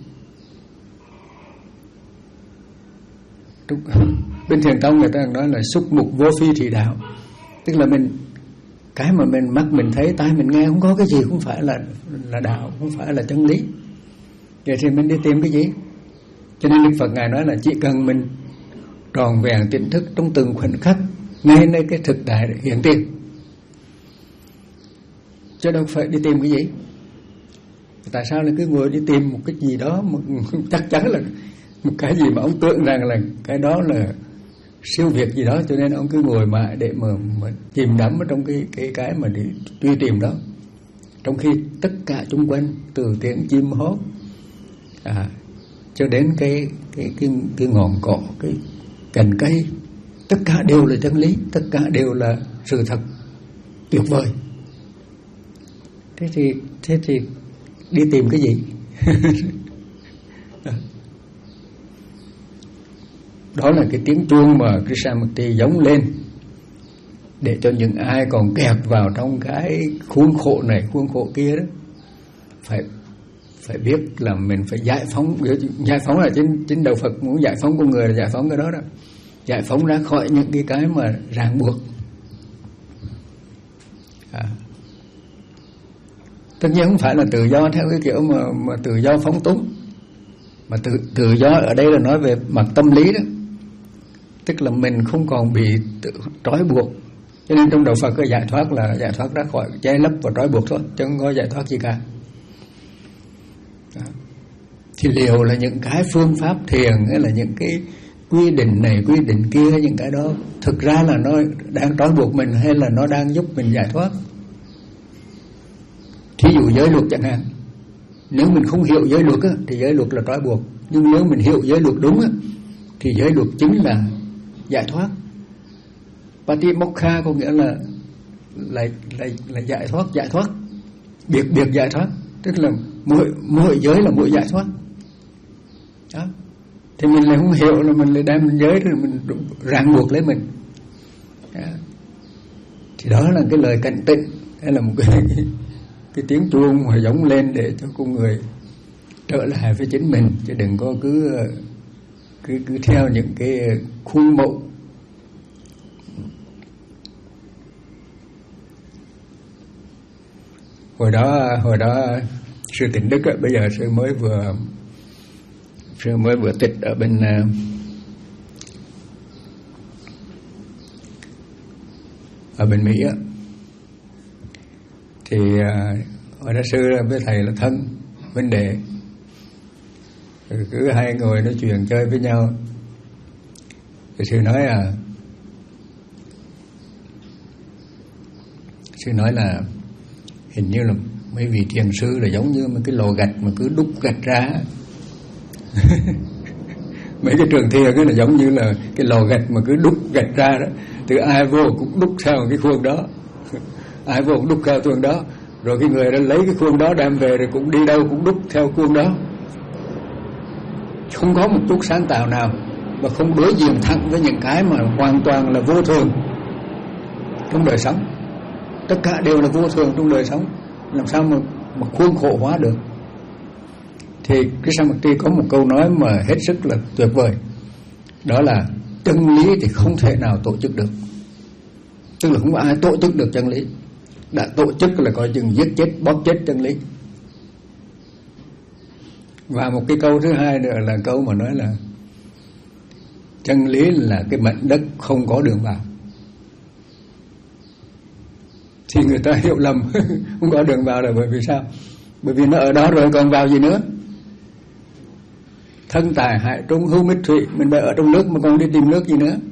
Bên Thiền tông người ta nói là xúc mục vô phi thị đạo, tức là mình cái mà mình mắt mình thấy, tai mình nghe, không có cái gì không phải là là đạo, không phải là chân lý. Vậy thì mình đi tìm cái gì? Cho nên Đức Phật ngài nói là chỉ cần mình tròn vẹn tỉnh thức trong từng khoảnh khắc ngay nơi cái thực tại hiện tiền, chứ đâu phải đi tìm cái gì. Tại sao lại cứ ngồi đi tìm một cái gì đó mà chắc chắn là một cái gì mà ông tưởng rằng là cái đó là siêu việt gì đó, cho nên ông cứ ngồi mãi để mà, mà chìm đắm ở trong cái cái cái mà để truy tìm đó, trong khi tất cả xung quanh từ tiếng chim hót à, cho đến cái cái cái cái ngọn cỏ, cái cành cây, tất cả đều là chân lý, tất cả đều là sự thật tuyệt vời. Thế thì thế thì đi tìm cái gì? Đó là cái tiếng chuông mà Krishnamurti giống lên để cho những ai còn kẹt vào trong cái khuôn khổ này khuôn khổ kia đó phải phải biết là mình phải giải phóng. Giải phóng là chính chính đạo Phật muốn giải phóng con người là giải phóng cái đó đó, giải phóng ra khỏi những cái cái mà ràng buộc. À. Tất nhiên không phải là tự do theo cái kiểu mà mà tự do phóng túng, mà tự tự do ở đây là nói về mặt tâm lý đó, tức là mình không còn bị tự trói buộc. Cho nên trong đạo Phật cái giải thoát là giải thoát ra khỏi che lấp và trói buộc thôi, chứ không có giải thoát gì cả. Đó. Thì liệu là những cái phương pháp thiền hay là những cái quy định này quy định kia, những cái đó thực ra là nó đang trói buộc mình hay là nó đang giúp mình giải thoát? Thí dụ giới luật chẳng hạn, nếu mình không hiểu giới luật á, thì giới luật là trói buộc, nhưng nếu mình hiểu giới luật đúng á, thì giới luật chính là giải thoát. Patimokha có nghĩa là là là, là giải thoát, giải thoát biệt biệt giải thoát, tức là mỗi mỗi giới là mỗi giải thoát. Đó. Thì mình lại không hiểu là mình lại đem giới rồi mình ràng buộc lấy mình. Đó. Thì đó là cái lời cảnh tỉnh, hay là một cái cái tiếng chuông mà giống lên để cho con người trở lại với chính mình, chứ đừng có cứ cứ cứ theo những cái khuôn mẫu. Hồi đó hồi đó sư Tịnh Đức ấy, bây giờ sư mới vừa sư mới vừa tịch ở bên ở bên Mỹ á, thì hồi đó sư với thầy là thân vấn đề, cứ hai người nói chuyện chơi với nhau, thì sư nói à sư nói là hình như là mấy vị thiền sư là giống như mấy cái lò gạch mà cứ đúc gạch ra. Mấy cái trường thiền cái là giống như là cái lò gạch mà cứ đúc gạch ra đó, từ ai vô cũng đúc theo cái khuôn đó, ai vô cũng đúc theo khuôn đó, rồi cái người đó lấy cái khuôn đó đem về rồi cũng đi đâu cũng đúc theo khuôn đó, không có một chút sáng tạo nào, và không đối diện thẳng với những cái mà hoàn toàn là vô thường trong đời sống. Tất cả đều là vô thường trong đời sống, làm sao mà, mà khuôn khổ hóa được? Thì Krishnamurti có một câu nói mà hết sức là tuyệt vời, đó là chân lý thì không thể nào tổ chức được, tức là không có ai tổ chức được chân lý. Đã tổ chức là coi chừng giết chết, bóp chết chân lý. Và một cái câu thứ hai nữa là câu mà nói là chân lý là cái mảnh đất không có đường vào. Thì người ta hiểu lầm không có đường vào là bởi vì sao? Bởi vì nó ở đó rồi còn vào gì nữa? Thân tài hại trung hữu mít thủy, mình đã ở trong nước mà còn đi tìm nước gì nữa?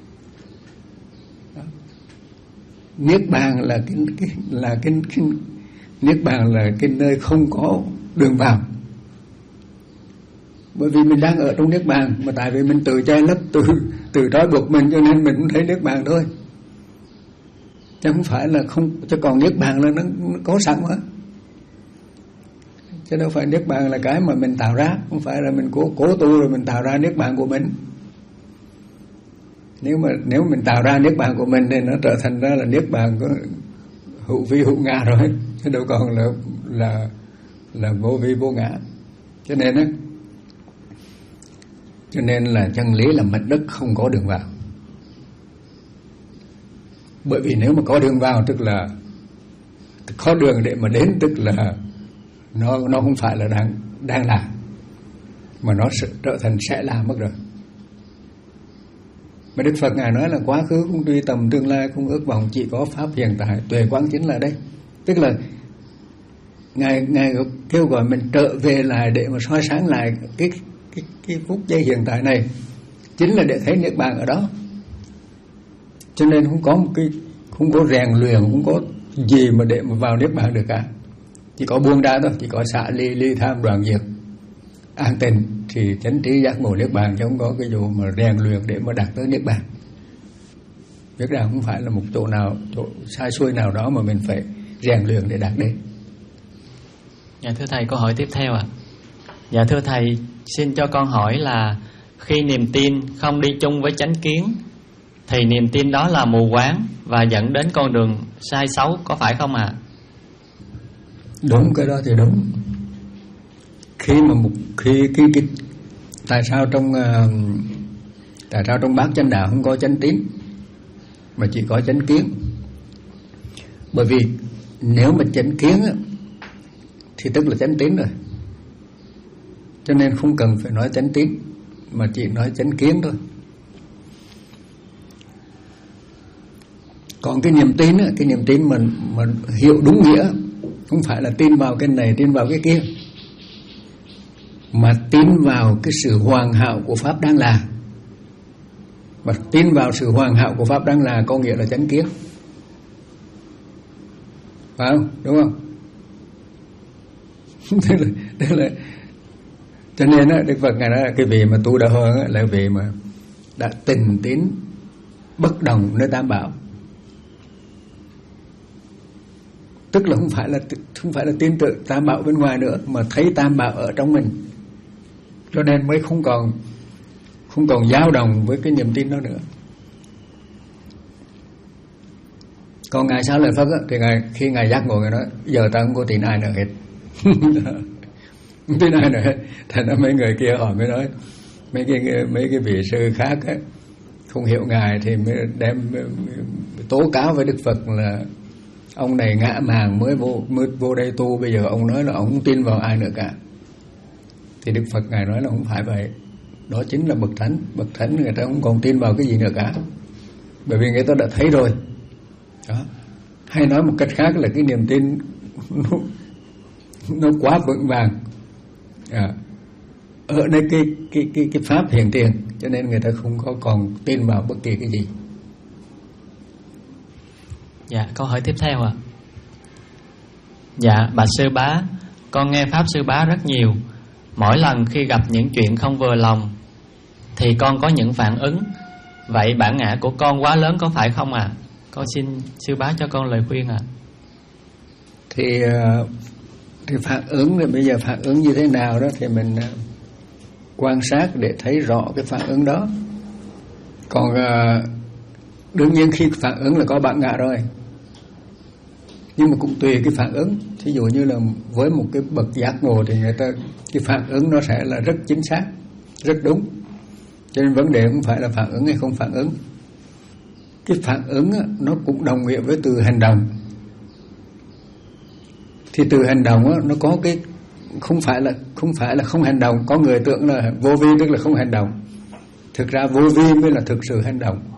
Đó. Niết bàn là cái, cái là cái, cái niết bàn là cái nơi không có đường vào. Bởi vì mình đang ở trong niết bàn, mà tại vì mình tự che lấp, tự tự trói buộc mình, cho nên mình cũng thấy niết bàn thôi. Chứ không phải là không, chứ còn niết bàn là nó, nó có sẵn quá. Chứ đâu phải niết bàn là cái mà mình tạo ra, không phải là mình cố cố tu rồi mình tạo ra niết bàn của mình. Nếu mà nếu mình tạo ra niết bàn của mình thì nó trở thành ra là niết bàn có hữu vi hữu ngã rồi, chứ đâu còn là là là vô vi vô ngã. Cho nên á, cho nên là chân lý là mảnh đất không có đường vào. Bởi vì nếu mà có đường vào tức là có đường để mà đến, tức là nó nó không phải là đang đang làm, mà nó sẽ trở thành sẽ làm mất rồi. Mà Đức Phật ngài nói là quá khứ không truy tầm, tương lai không ước vọng, chỉ có pháp hiện tại, tuệ quán chính là đây. Tức là ngài ngài kêu gọi mình trở về lại để mà soi sáng lại cái cái, cái phút giây hiện tại này chính là để thấy niết bàn ở đó. Cho nên không có một cái, không có rèn luyện, không có gì mà để mà vào niết bàn được cả. Chỉ có buông ra thôi, chỉ có xả ly, ly tham đoạn diệt, an tịnh thì chánh trí giác ngộ niết bàn, chứ không có cái vụ mà rèn luyện để mà đạt tới niết bàn. Niết bàn không phải là một chỗ nào, chỗ sai xuôi nào đó mà mình phải rèn luyện để đạt đến. Dạ thưa thầy, câu hỏi tiếp theo ạ. À. Dạ thưa thầy, xin cho con hỏi là khi niềm tin không đi chung với chánh kiến thì niềm tin đó là mù quáng và dẫn đến con đường sai xấu, có phải không ạ? À? Đúng, cái đó thì đúng. Khi mà một khi cái, cái tại sao trong uh, tại sao trong bát chánh đạo không có chánh tín mà chỉ có chánh kiến? Bởi vì nếu mà chánh kiến á, thì tức là chánh tín rồi, cho nên không cần phải nói chánh tín mà chỉ nói chánh kiến thôi. Còn cái niềm tin á, cái niềm tin mình mình hiểu đúng nghĩa, không phải là tin vào cái này, tin vào cái kia, mà tin vào cái sự hoàn hảo của pháp đang là. Và tin vào sự hoàn hảo của pháp đang là có nghĩa là chánh kiến, phải không? Đúng không? Tức là, tức là, cho nên á, Đức Phật ngài nói là cái vị mà tu đà hơn á, là vị mà đã tình tín bất đồng nơi tam bảo. Tức là không phải là không phải là tin tưởng tam bảo bên ngoài nữa, mà thấy tam bảo ở trong mình, cho nên mới không còn không còn dao động với cái niềm tin đó nữa. Còn ngài Xá Lợi Phất á, thì ngài khi ngài giác ngộ ngài nói giờ ta không có tin ai nữa hết. Không tin ai nữa hết. Thành ra mấy người kia họ mới nói, mấy cái mấy cái vị sư khác á, không hiểu ngài thì mới đem tố cáo với Đức Phật là ông này ngã màng mới vô mới vô đây tu, bây giờ ông nói là ông không tin vào ai nữa cả. Thì Đức Phật ngài nói là không phải vậy, đó chính là bậc thánh. Bậc thánh người ta không còn tin vào cái gì nữa cả, bởi vì người ta đã thấy rồi đó. Hay nói một cách khác là cái niềm tin nó, nó quá vững vàng à, ở nơi cái cái cái cái pháp hiện tiền, cho nên người ta không có còn tin vào bất kỳ cái gì. Dạ, câu hỏi tiếp theo ạ. À. Dạ, bạch sư bá, con nghe pháp sư bá rất nhiều. Mỗi lần khi gặp những chuyện không vừa lòng thì con có những phản ứng. Vậy bản ngã của con quá lớn có phải không ạ? À? Con xin sư bá cho con lời khuyên ạ. À. Thì thì phản ứng thì bây giờ phản ứng như thế nào đó thì mình quan sát để thấy rõ cái phản ứng đó. Còn đương nhiên khi phản ứng là có bản ngã rồi, nhưng mà cũng tùy cái phản ứng. Thí dụ như là với một cái bậc giác ngộ thì người ta cái phản ứng nó sẽ là rất chính xác, rất đúng. Cho nên vấn đề không phải là phản ứng hay không phản ứng. Cái phản ứng á, nó cũng đồng nghĩa với từ hành động. Thì từ hành động á, nó có cái không phải là không phải là không hành động. Có người tưởng là vô vi tức là không hành động. Thực ra vô vi mới là thực sự hành động.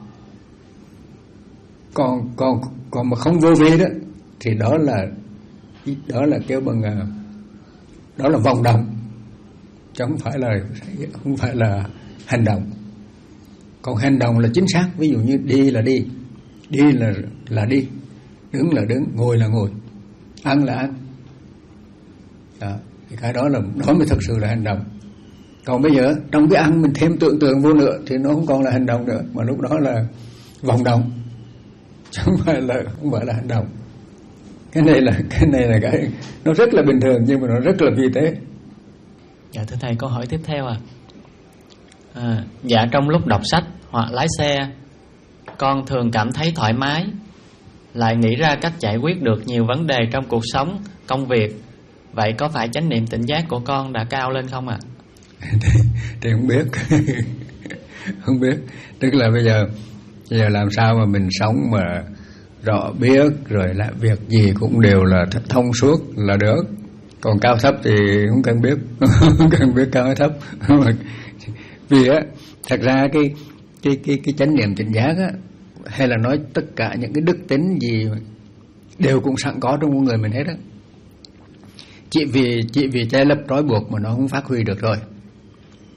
Còn còn còn mà không vô vi đó thì đó là đó là kêu bằng đó là vọng động, chứ không phải là không phải là hành động. Còn hành động là chính xác, ví dụ như đi là đi, đi là là đi, đứng là đứng, ngồi là ngồi, ăn là ăn. Đó, thì cái đó là đó mới thực sự là hành động. Còn bây giờ trong cái ăn mình thêm tưởng tượng vô nữa thì nó không còn là hành động nữa, mà lúc đó là vọng động, chứ không phải là không phải là hành động. Cái này là cái này là cái nó rất là bình thường nhưng mà nó rất là vi tế. Dạ thưa thầy, câu hỏi tiếp theo à. à dạ trong lúc đọc sách hoặc lái xe, con thường cảm thấy thoải mái, lại nghĩ ra cách giải quyết được nhiều vấn đề trong cuộc sống, công việc. Vậy có phải chánh niệm tỉnh giác của con đã cao lên không ạ? À? thì, thì không biết. Không biết. Tức là bây giờ bây giờ làm sao mà mình sống mà rõ biết rồi làm việc gì cũng đều là thông suốt là được. Còn cao thấp thì không cần biết. Không cần biết cao hay thấp. Vì á, thật ra cái cái cái cái chánh niệm tỉnh giác á, hay là nói tất cả những cái đức tính gì đều cũng sẵn có trong con người mình hết á. Chỉ vì chỉ vì che lấp trói buộc mà nó không phát huy được rồi.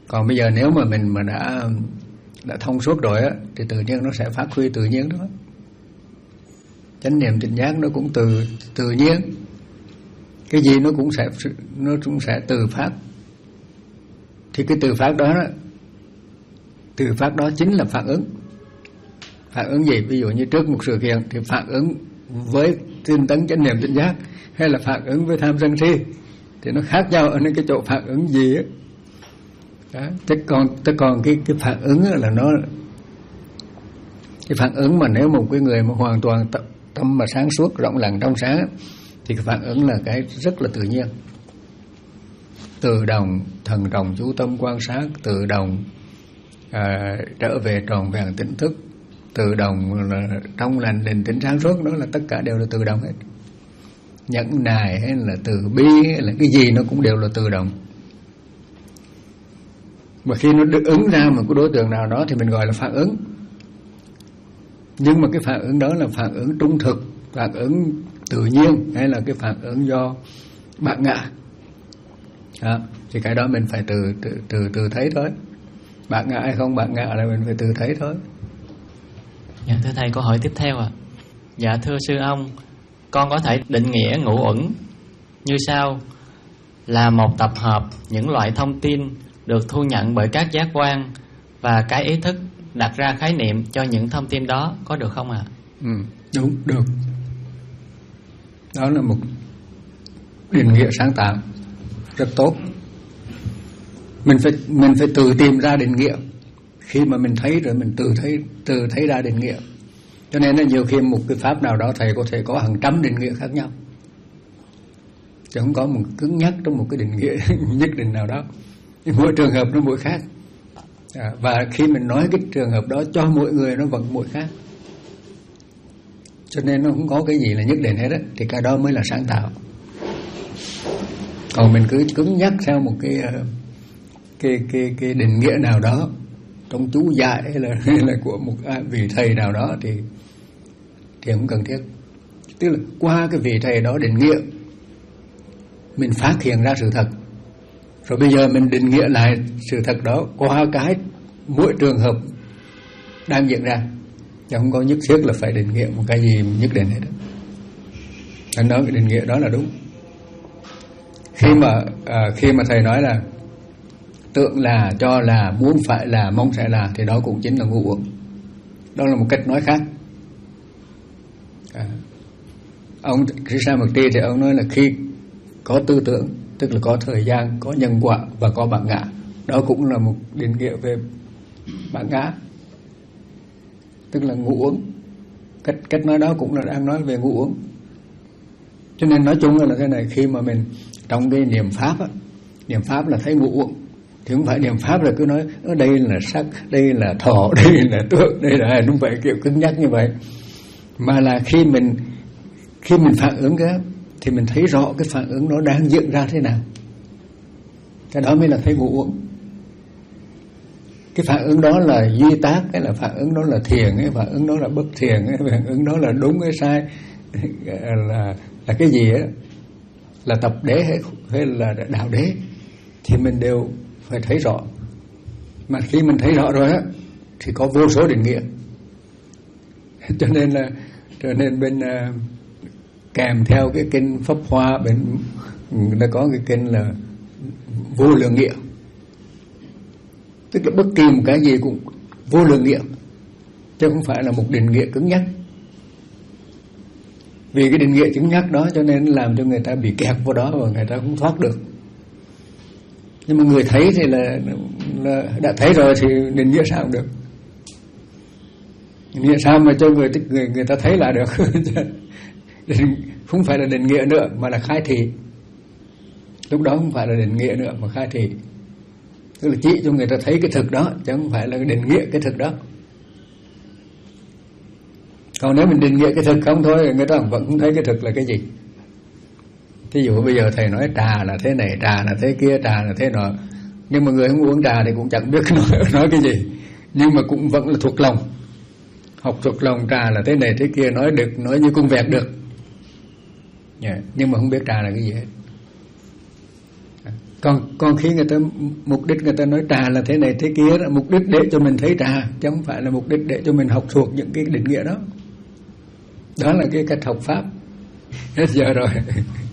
Còn bây giờ nếu mà mình mà đã đã thông suốt rồi á, thì tự nhiên nó sẽ phát huy tự nhiên đó. Chánh niệm tỉnh giác nó cũng từ tự nhiên, cái gì nó cũng sẽ nó cũng sẽ từ phát. Thì cái từ phát đó, từ phát đó chính là phản ứng. Phản ứng gì? Ví dụ như trước một sự kiện thì phản ứng với tinh tấn chánh niệm tỉnh giác, hay là phản ứng với tham sân si, thì nó khác nhau ở cái chỗ phản ứng gì á. Đó. Thế còn, thế còn cái, cái phản ứng là nó, cái phản ứng mà nếu một cái người mà hoàn toàn tâm mà sáng suốt, rộng lặng trong sáng, thì cái phản ứng là cái rất là tự nhiên. Tự động thần trọng chú tâm quan sát, tự động à, trở về tròn vẹn tỉnh thức, tự động là trong lành định tĩnh sáng suốt, đó là tất cả đều là tự động hết. Nhẫn nại hay là từ bi hay là cái gì nó cũng đều là tự động. Và khi nó được ứng ra một cái đối tượng nào đó thì mình gọi là phản ứng. Nhưng mà cái phản ứng đó là phản ứng trung thực, phản ứng tự nhiên, hay là cái phản ứng do bản ngã. Đó. Thì cái đó mình phải từ từ từ, từ thấy thôi. Bản ngã hay không bản ngã là mình phải từ thấy thôi. Dạ thưa thầy, câu hỏi tiếp theo ạ. À. Dạ thưa sư ông, con có thể định nghĩa ngũ uẩn như sau: là một tập hợp những loại thông tin được thu nhận bởi các giác quan, và cái ý thức đặt ra khái niệm cho những thông tin đó, có được không ạ? À? Ừ, đúng, được. Đó là một định nghĩa sáng tạo rất tốt. Mình phải mình phải tự tìm ra định nghĩa. Khi mà mình thấy rồi mình tự thấy tự thấy ra định nghĩa. Cho nên là nhiều khi một cái pháp nào đó thầy có thể có hàng trăm định nghĩa khác nhau, chứ không có một cứng nhắc trong một cái định nghĩa nhất định nào đó. Mỗi trường hợp nó mỗi khác. À, và khi mình nói cái trường hợp đó cho mỗi người nó vẫn mỗi khác. Cho nên nó không có cái gì là nhất định hết á, thì cái đó mới là sáng tạo. Còn mình cứ cứng nhắc theo một cái cái cái cái định nghĩa nào đó trong chú giải hay là, hay là của một vị thầy nào đó thì thì không cần thiết. Tức là qua cái vị thầy đó định nghĩa, mình phát hiện ra sự thật, rồi bây giờ mình định nghĩa lại sự thật đó qua cái mỗi trường hợp đang diễn ra, chứ không có nhất thiết là phải định nghĩa một cái gì nhất định hết. Anh nói cái định nghĩa đó là đúng. Khi mà à, khi mà thầy nói là tượng là, cho là, muốn phải là, mong sẽ là, thì đó cũng chính là ngũ uẩn. Đó là một cách nói khác. À, ông Krishnamurti thì ông nói là khi có tư tưởng, tức là có thời gian, có nhân quả và có bản ngã, đó cũng là một định nghĩa về bản ngã, tức là ngũ uẩn. Cách cách nói đó cũng là đang nói về ngũ uẩn. Cho nên nói chung là thế này, khi mà mình trong cái niệm pháp á, niệm pháp là thấy ngũ uẩn, thì không phải niệm pháp là cứ nói ở đây là sắc, đây là thọ, đây là tượng, đây là, không phải kiểu cứng nhắc như vậy, mà là khi mình khi mình phản ứng cái thì mình thấy rõ cái phản ứng nó đang diễn ra thế nào. Cái đó mới là thấy ngũ uẩn. Cái phản ứng đó là duy tác, hay là phản ứng đó là thiền, hay phản ứng đó là bất thiền, hay phản ứng đó là đúng hay sai, là là cái gì á, là tập đế hay, hay là đạo đế, thì mình đều phải thấy rõ. Mà khi mình thấy rõ rồi á thì có vô số định nghĩa. Cho nên là cho nên bên uh, kèm theo cái kinh Pháp Hoa, bên người ta có cái kinh là vô lượng nghĩa, tức là bất kỳ một cái gì cũng vô lượng nghĩa, chứ không phải là một định nghĩa cứng nhắc. Vì cái định nghĩa cứng nhắc đó cho nên làm cho người ta bị kẹt vào đó và người ta không thoát được. Nhưng mà người thấy thì là, là đã thấy rồi thì định nghĩa sao cũng được. Định nghĩa sao mà cho người người người ta thấy là được. Không phải là định nghĩa nữa mà là khai thị. Lúc đó không phải là định nghĩa nữa mà khai thị, tức là chỉ cho người ta thấy cái thực đó, chứ không phải là định nghĩa cái thực đó. Còn nếu mình định nghĩa cái thực không thôi, người ta vẫn không thấy cái thực là cái gì. Thí dụ bây giờ thầy nói trà là thế này, trà là thế kia, trà là thế nọ, nhưng mà người không uống trà thì cũng chẳng biết nói, nói cái gì, nhưng mà cũng vẫn là thuộc lòng, học thuộc lòng trà là thế này thế kia, nói được, nói như cung vẹt được, yeah. Nhưng mà không biết trà là cái gì hết. còn còn khi người ta mục đích người ta nói trà là thế này thế kia đó, mục đích để cho mình thấy trà chứ không phải là mục đích để cho mình học thuộc những cái định nghĩa đó. Đó là cái cách học pháp. Hết giờ rồi.